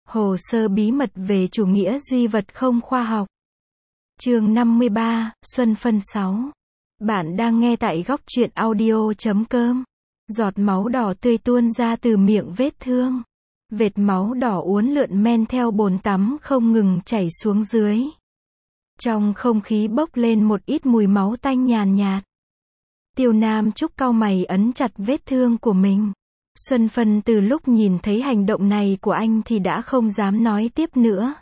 Hồ sơ bí mật về chủ nghĩa duy vật không khoa học. Chương 53, Xuân phân 6. Bạn đang nghe tại góc truyện audio.com. Giọt máu đỏ tươi tuôn ra từ miệng vết thương. Vệt máu đỏ uốn lượn men theo bồn tắm không ngừng chảy xuống dưới. Trong không khí bốc lên một ít mùi máu tanh nhàn nhạt. Tiêu Nam Trúc cau mày ấn chặt vết thương của mình. Xuân Phân từ lúc nhìn thấy hành động này của anh thì đã không dám nói tiếp nữa.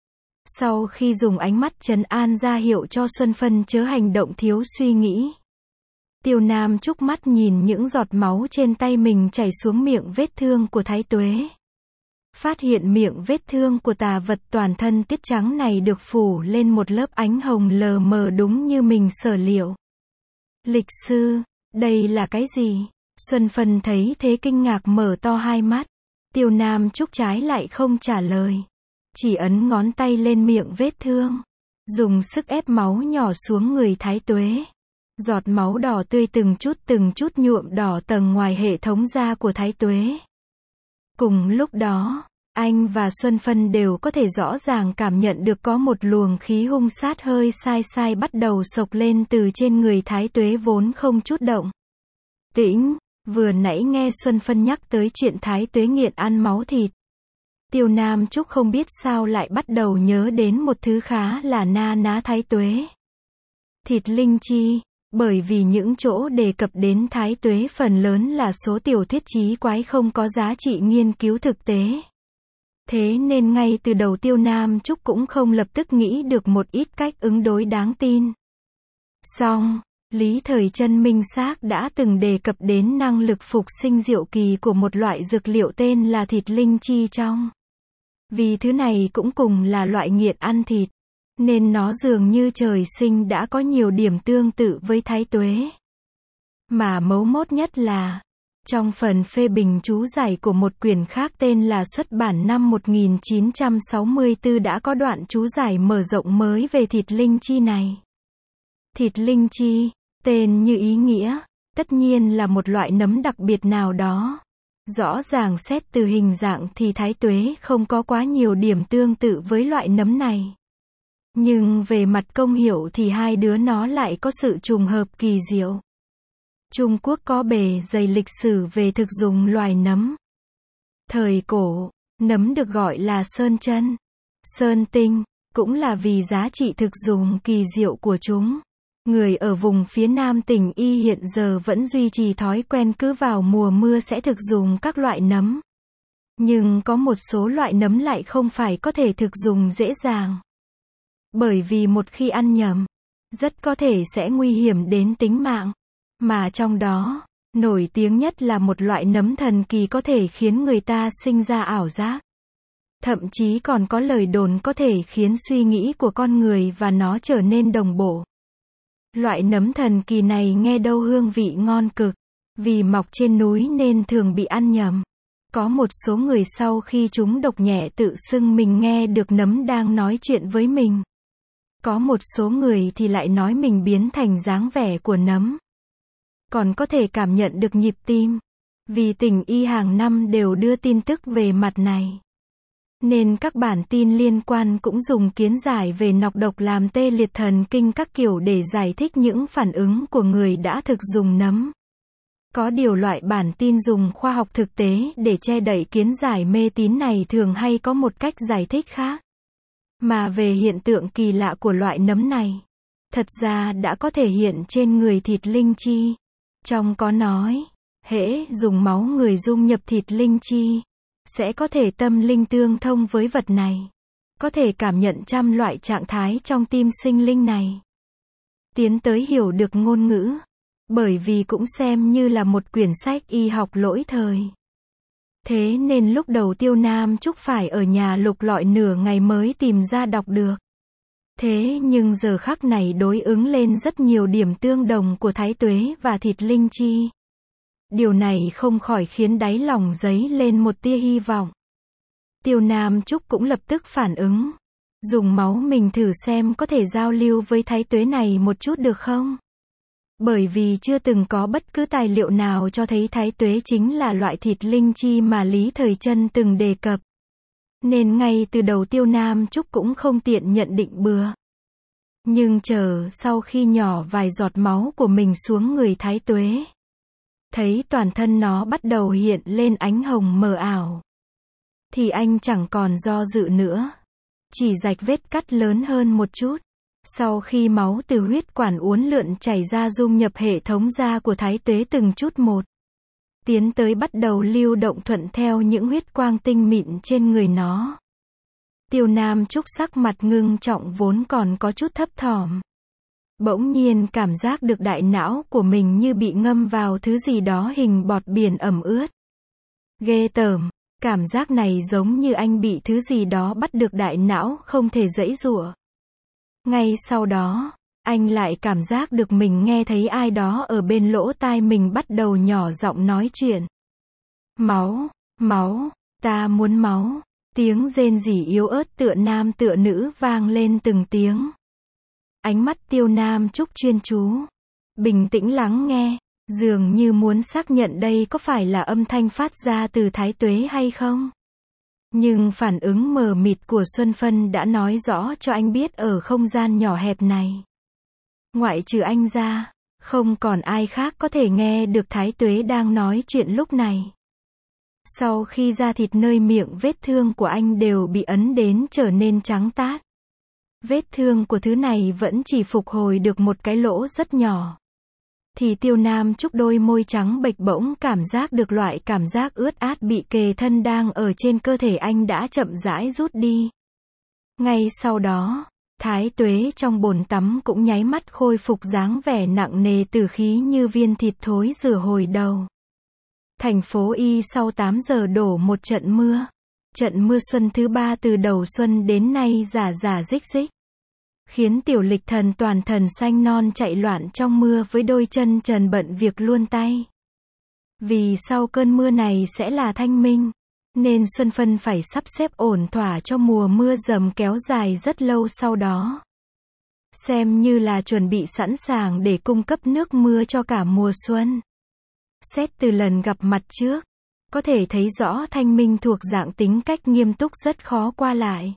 Sau khi dùng ánh mắt trấn an ra hiệu cho Xuân Phân chớ hành động thiếu suy nghĩ, Tiêu Nam Trúc mắt nhìn những giọt máu trên tay mình chảy xuống miệng vết thương của Thái Tuế. Phát hiện miệng vết thương của tà vật toàn thân tiết trắng này được phủ lên một lớp ánh hồng lờ mờ đúng như mình sở liệu. Lịch sư, đây là cái gì? Xuân Phân thấy thế kinh ngạc mở to hai mắt. Tiêu Nam Trúc trái lại không trả lời. Chỉ ấn ngón tay lên miệng vết thương. Dùng sức ép máu nhỏ xuống người Thái Tuế. Giọt máu đỏ tươi từng chút nhuộm đỏ tầng ngoài hệ thống da của Thái Tuế. Cùng lúc đó, anh và Xuân Phân đều có thể rõ ràng cảm nhận được có một luồng khí hung sát hơi sai bắt đầu xộc lên từ trên người Thái Tuế vốn không chút động tĩnh. Vừa nãy nghe Xuân Phân nhắc tới chuyện Thái Tuế nghiện ăn máu thịt. Tiêu Nam Trúc không biết sao lại bắt đầu nhớ đến một thứ khá là na ná Thái Tuế. Thịt linh chi, bởi vì những chỗ đề cập đến Thái Tuế phần lớn là số tiểu thuyết chí quái không có giá trị nghiên cứu thực tế. Thế nên ngay từ đầu Tiêu Nam Trúc cũng không lập tức nghĩ được một ít cách ứng đối đáng tin. Song Lý Thời Trân minh xác đã từng đề cập đến năng lực phục sinh diệu kỳ của một loại dược liệu tên là thịt linh chi trong. Vì thứ này cũng cùng là loại nghiện ăn thịt, nên nó dường như trời sinh đã có nhiều điểm tương tự với Thái Tuế. Mà mấu mốt nhất là, trong phần phê bình chú giải của một quyển khác tên là xuất bản năm 1964 đã có đoạn chú giải mở rộng mới về thịt linh chi này. Thịt linh chi, tên như ý nghĩa, tất nhiên là một loại nấm đặc biệt nào đó. Rõ ràng xét từ hình dạng thì Thái Tuế không có quá nhiều điểm tương tự với loại nấm này. Nhưng về mặt công hiệu thì hai đứa nó lại có sự trùng hợp kỳ diệu. Trung Quốc có bề dày lịch sử về thực dùng loài nấm. Thời cổ, nấm được gọi là sơn chân, sơn tinh, cũng là vì giá trị thực dùng kỳ diệu của chúng. Người ở vùng phía nam tỉnh Y hiện giờ vẫn duy trì thói quen cứ vào mùa mưa sẽ thực dùng các loại nấm. Nhưng có một số loại nấm lại không phải có thể thực dùng dễ dàng. Bởi vì một khi ăn nhầm, rất có thể sẽ nguy hiểm đến tính mạng. Mà trong đó, nổi tiếng nhất là một loại nấm thần kỳ có thể khiến người ta sinh ra ảo giác. Thậm chí còn có lời đồn có thể khiến suy nghĩ của con người và nó trở nên đồng bộ. Loại nấm thần kỳ này nghe đâu hương vị ngon cực, vì mọc trên núi nên thường bị ăn nhầm. Có một số người sau khi chúng độc nhẹ tự xưng mình nghe được nấm đang nói chuyện với mình. Có một số người thì lại nói mình biến thành dáng vẻ của nấm. Còn có thể cảm nhận được nhịp tim. Vì tỉnh Y hàng năm đều đưa tin tức về mặt này. Nên các bản tin liên quan cũng dùng kiến giải về nọc độc làm tê liệt thần kinh các kiểu để giải thích những phản ứng của người đã thực dùng nấm. Có điều loại bản tin dùng khoa học thực tế để che đậy kiến giải mê tín này thường hay có một cách giải thích khác. Mà về hiện tượng kỳ lạ của loại nấm này, thật ra đã có thể hiện trên người thịt linh chi. Trong có nói, hễ dùng máu người dung nhập thịt linh chi, sẽ có thể tâm linh tương thông với vật này. Có thể cảm nhận trăm loại trạng thái trong tim sinh linh này. Tiến tới hiểu được ngôn ngữ. Bởi vì cũng xem như là một quyển sách y học lỗi thời. Thế nên lúc đầu Tiêu Nam Trúc phải ở nhà lục lọi nửa ngày mới tìm ra đọc được. Thế nhưng giờ khắc này đối ứng lên rất nhiều điểm tương đồng của Thái Tuế và thịt linh chi. Điều này không khỏi khiến đáy lòng dấy lên một tia hy vọng. Tiêu Nam Trúc cũng lập tức phản ứng. Dùng máu mình thử xem có thể giao lưu với Thái Tuế này một chút được không? Bởi vì chưa từng có bất cứ tài liệu nào cho thấy Thái Tuế chính là loại thịt linh chi mà Lý Thời Trân từng đề cập. Nên ngay từ đầu Tiêu Nam Trúc cũng không tiện nhận định bừa. Nhưng chờ sau khi nhỏ vài giọt máu của mình xuống người Thái Tuế, thấy toàn thân nó bắt đầu hiện lên ánh hồng mờ ảo, thì anh chẳng còn do dự nữa. Chỉ rạch vết cắt lớn hơn một chút. Sau khi máu từ huyết quản uốn lượn chảy ra dung nhập hệ thống da của Thái Tuế từng chút một, tiến tới bắt đầu lưu động thuận theo những huyết quang tinh mịn trên người nó. Tiêu Nam Trúc sắc mặt ngưng trọng vốn còn có chút thấp thỏm. Bỗng nhiên cảm giác được đại não của mình như bị ngâm vào thứ gì đó hình bọt biển ẩm ướt. Ghê tởm, cảm giác này giống như anh bị thứ gì đó bắt được đại não không thể giãy giụa. Ngay sau đó, anh lại cảm giác được mình nghe thấy ai đó ở bên lỗ tai mình bắt đầu nhỏ giọng nói chuyện. Máu, máu, ta muốn máu. Tiếng rên rỉ yếu ớt tựa nam tựa nữ vang lên từng tiếng. Ánh mắt Tiêu Nam Trúc chuyên chú, bình tĩnh lắng nghe, dường như muốn xác nhận đây có phải là âm thanh phát ra từ Thái Tuế hay không. Nhưng phản ứng mờ mịt của Xuân Phân đã nói rõ cho anh biết ở không gian nhỏ hẹp này, ngoại trừ anh ra, không còn ai khác có thể nghe được Thái Tuế đang nói chuyện lúc này. Sau khi da thịt nơi miệng vết thương của anh đều bị ấn đến trở nên trắng tát. Vết thương của thứ này vẫn chỉ phục hồi được một cái lỗ rất nhỏ. Thì Tiêu Nam Trúc đôi môi trắng bệch bỗng cảm giác được loại cảm giác ướt át bị kề thân đang ở trên cơ thể anh đã chậm rãi rút đi. Ngay sau đó, Thái Tuế trong bồn tắm cũng nháy mắt khôi phục dáng vẻ nặng nề tử khí như viên thịt thối rửa hồi đầu. Thành phố Y sau 8 giờ đổ một trận mưa. Trận mưa xuân thứ 3 từ đầu xuân đến nay rả rả rích rích, khiến Tiểu Lịch Thần toàn thân xanh non chạy loạn trong mưa với đôi chân trần bận việc luôn tay. Vì sau cơn mưa này sẽ là thanh minh, nên Xuân Phân phải sắp xếp ổn thỏa cho mùa mưa dầm kéo dài rất lâu sau đó. Xem như là chuẩn bị sẵn sàng để cung cấp nước mưa cho cả mùa xuân. Xét từ lần gặp mặt trước, có thể thấy rõ Thanh Minh thuộc dạng tính cách nghiêm túc rất khó qua lại.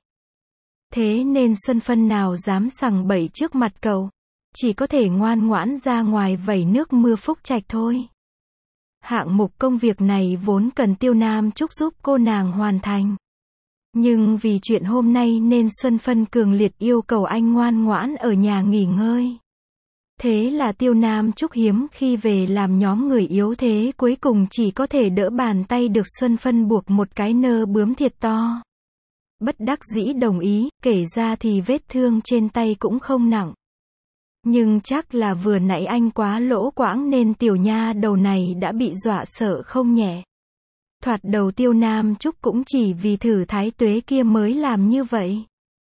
Thế nên Xuân Phân nào dám sằng bậy trước mặt cậu, chỉ có thể ngoan ngoãn ra ngoài vẩy nước mưa phúc trạch thôi. Hạng mục công việc này vốn cần Tiêu Nam Trúc giúp cô nàng hoàn thành. Nhưng vì chuyện hôm nay nên Xuân Phân cường liệt yêu cầu anh ngoan ngoãn ở nhà nghỉ ngơi. Thế là Tiêu Nam Trúc hiếm khi về làm nhóm người yếu thế cuối cùng chỉ có thể đỡ bàn tay được Xuân Phân buộc một cái nơ bướm thiệt to. Bất đắc dĩ đồng ý, kể ra thì vết thương trên tay cũng không nặng. Nhưng chắc là vừa nãy anh quá lỗ quãng nên tiểu nha đầu này đã bị dọa sợ không nhẹ. Thoạt đầu Tiêu Nam Trúc cũng chỉ vì thử Thái Tuế kia mới làm như vậy.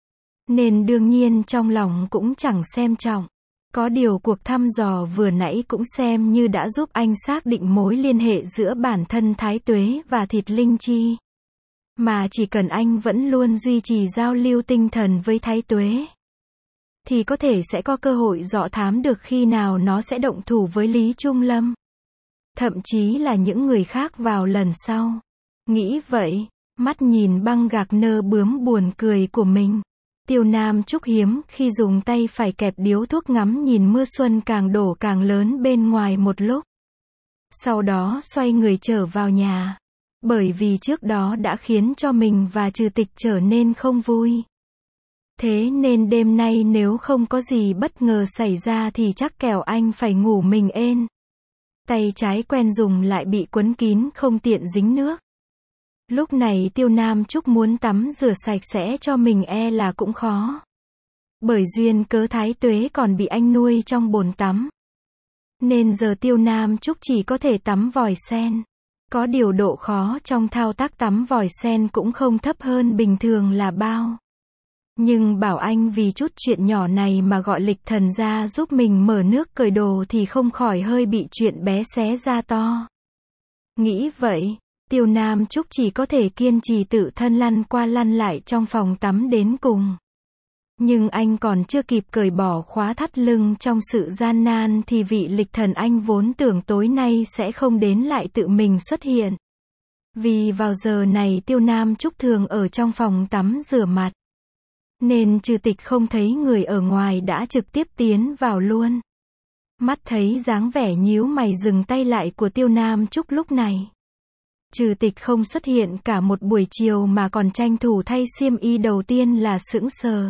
Nên đương nhiên trong lòng cũng chẳng xem trọng. Có điều cuộc thăm dò vừa nãy cũng xem như đã giúp anh xác định mối liên hệ giữa bản thân Thái Tuế và thịt linh chi. Mà chỉ cần anh vẫn luôn duy trì giao lưu tinh thần với Thái Tuế, thì có thể sẽ có cơ hội dò thám được khi nào nó sẽ động thủ với Lý Trung Lâm. Thậm chí là những người khác vào lần sau. Nghĩ vậy, mắt nhìn băng gạc nơ bướm buồn cười của mình. Tiêu Nam Trúc hiếm khi dùng tay phải kẹp điếu thuốc ngắm nhìn mưa xuân càng đổ càng lớn bên ngoài một lúc. Sau đó xoay người trở vào nhà. Bởi vì trước đó đã khiến cho mình và Trừ Tịch trở nên không vui. Thế nên đêm nay nếu không có gì bất ngờ xảy ra thì chắc kẻo anh phải ngủ mình êm. Tay trái quen dùng lại bị quấn kín không tiện dính nước. Lúc này Tiêu Nam Trúc muốn tắm rửa sạch sẽ cho mình là cũng khó. Bởi duyên cớ Thái Tuế còn bị anh nuôi trong bồn tắm. Nên giờ Tiêu Nam Trúc chỉ có thể tắm vòi sen. Có điều độ khó trong thao tác tắm vòi sen cũng không thấp hơn bình thường là bao. Nhưng bảo anh vì chút chuyện nhỏ này mà gọi Lịch Thần ra giúp mình mở nước cởi đồ thì không khỏi hơi bị chuyện bé xé ra to. Nghĩ vậy, Tiêu Nam Trúc chỉ có thể kiên trì tự thân lăn qua lăn lại trong phòng tắm đến cùng. Nhưng anh còn chưa kịp cởi bỏ khóa thắt lưng trong sự gian nan thì vị Lịch Thần anh vốn tưởng tối nay sẽ không đến lại tự mình xuất hiện. Vì vào giờ này Tiêu Nam Trúc thường ở trong phòng tắm rửa mặt, nên Trừ Tịch không thấy người ở ngoài đã trực tiếp tiến vào luôn. Mắt thấy dáng vẻ nhíu mày dừng tay lại của Tiêu Nam Trúc lúc này. Trừ Tịch không xuất hiện cả một buổi chiều mà còn tranh thủ thay xiêm y, đầu tiên là sững sờ.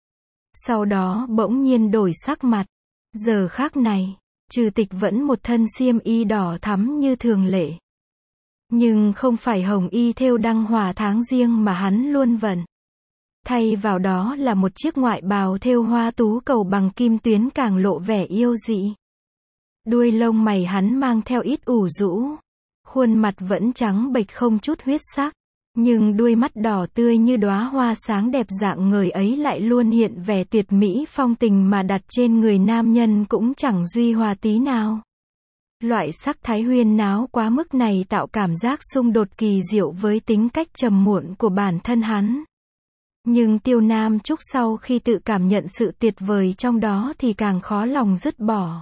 Sau đó bỗng nhiên đổi sắc mặt. Giờ khác này, Trừ Tịch vẫn một thân xiêm y đỏ thắm như thường lệ. Nhưng không phải hồng y thêu đăng hòa tháng riêng mà hắn luôn vận. Thay vào đó là một chiếc ngoại bào thêu hoa tú cầu bằng kim tuyến càng lộ vẻ yêu dị. Đuôi lông mày hắn mang theo ít ủ rũ. Khuôn mặt vẫn trắng bệch không chút huyết sắc. Nhưng đuôi mắt đỏ tươi như đóa hoa sáng đẹp dạng người ấy lại luôn hiện vẻ tuyệt mỹ phong tình mà đặt trên người nam nhân cũng chẳng duy hòa tí nào. Loại sắc thái huyên náo quá mức này tạo cảm giác xung đột kỳ diệu với tính cách trầm muộn của bản thân hắn. Nhưng Tiêu Nam Trúc sau khi tự cảm nhận sự tuyệt vời trong đó thì càng khó lòng dứt bỏ.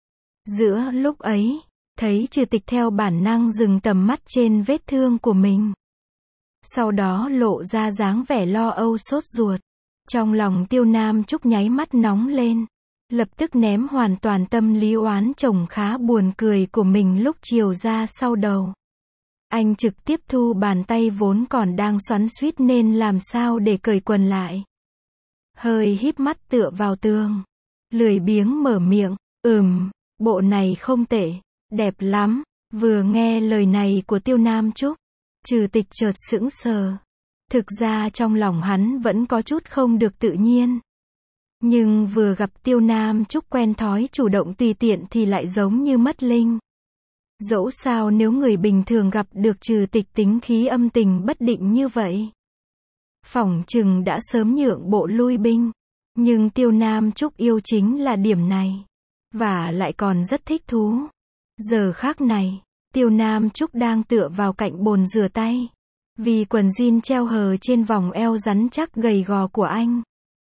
Giữa lúc ấy, thấy Trừ Tịch theo bản năng dừng tầm mắt trên vết thương của mình. Sau đó lộ ra dáng vẻ lo âu sốt ruột. Trong lòng Tiêu Nam Trúc nháy mắt nóng lên. Lập tức ném hoàn toàn tâm lý oán chồng khá buồn cười của mình lúc chiều ra sau đầu. Anh trực tiếp thu bàn tay vốn còn đang xoắn xuýt nên làm sao để cởi quần lại. Hơi híp mắt tựa vào tường. Lười biếng mở miệng, bộ này không tệ, đẹp lắm. Vừa nghe lời này của Tiêu Nam Trúc, Trừ Tịch chợt sững sờ. Thực ra trong lòng hắn vẫn có chút không được tự nhiên. Nhưng vừa gặp Tiêu Nam Trúc quen thói chủ động tùy tiện thì lại giống như mất linh. Dẫu sao nếu người bình thường gặp được Trừ Tịch tính khí âm tình bất định như vậy, phỏng chừng đã sớm nhượng bộ lui binh. Nhưng Tiêu Nam Trúc yêu chính là điểm này. Và lại còn rất thích thú. Giờ khác này, Tiêu Nam Trúc đang tựa vào cạnh bồn rửa tay. Vì quần jean treo hờ trên vòng eo rắn chắc gầy gò của anh,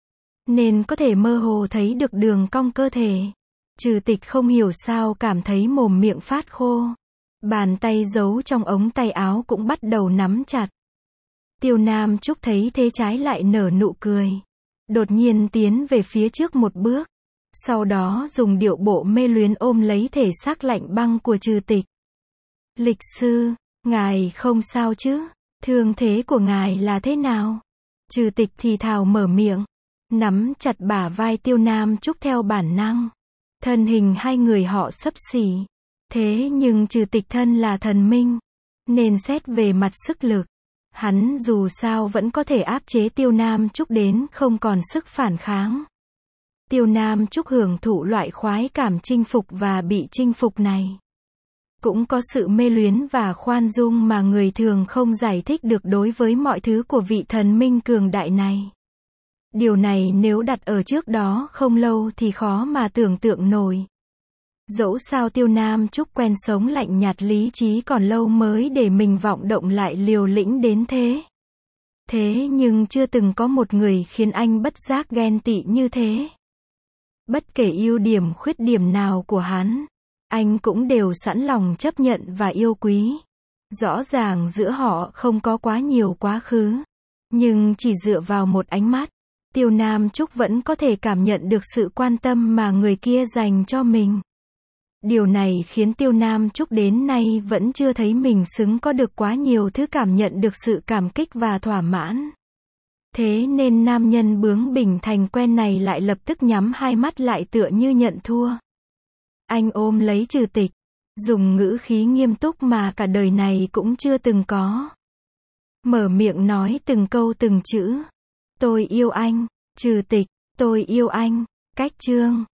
nên có thể mơ hồ thấy được đường cong cơ thể. Trừ Tịch không hiểu sao cảm thấy mồm miệng phát khô. Bàn tay giấu trong ống tay áo cũng bắt đầu nắm chặt. Tiêu Nam Trúc thấy thế trái lại nở nụ cười. Đột nhiên tiến về phía trước một bước. Sau đó dùng điệu bộ mê luyến ôm lấy thể xác lạnh băng của Trừ Tịch. Lịch sư, ngài không sao chứ? Thương thế của ngài là thế nào? Trừ Tịch thì thào mở miệng. Nắm chặt bả vai Tiêu Nam Trúc theo bản năng. Thân hình hai người họ xấp xỉ. Thế nhưng Trừ Tịch thân là thần minh, nên xét về mặt sức lực, hắn dù sao vẫn có thể áp chế Tiêu Nam Trúc đến không còn sức phản kháng. Tiêu Nam Trúc hưởng thụ loại khoái cảm chinh phục và bị chinh phục này. Cũng có sự mê luyến và khoan dung mà người thường không giải thích được đối với mọi thứ của vị thần minh cường đại này. Điều này nếu đặt ở trước đó không lâu thì khó mà tưởng tượng nổi. Dẫu sao Tiêu Nam Trúc quen sống lạnh nhạt lý trí còn lâu mới để mình vọng động lại liều lĩnh đến thế. Thế nhưng chưa từng có một người khiến anh bất giác ghen tị như thế. Bất kể ưu điểm khuyết điểm nào của hắn, anh cũng đều sẵn lòng chấp nhận và yêu quý. Rõ ràng giữa họ không có quá nhiều quá khứ, nhưng chỉ dựa vào một ánh mắt, Tiêu Nam Trúc vẫn có thể cảm nhận được sự quan tâm mà người kia dành cho mình. Điều này khiến Tiêu Nam Trúc đến nay vẫn chưa thấy mình xứng có được quá nhiều thứ cảm nhận được sự cảm kích và thỏa mãn. Thế nên nam nhân bướng bỉnh thành quen này lại lập tức nhắm hai mắt lại tựa như nhận thua. Anh ôm lấy Trừ Tịch, dùng ngữ khí nghiêm túc mà cả đời này cũng chưa từng có. Mở miệng nói từng câu từng chữ. Tôi yêu anh, Trừ Tịch, tôi yêu anh. Cách chương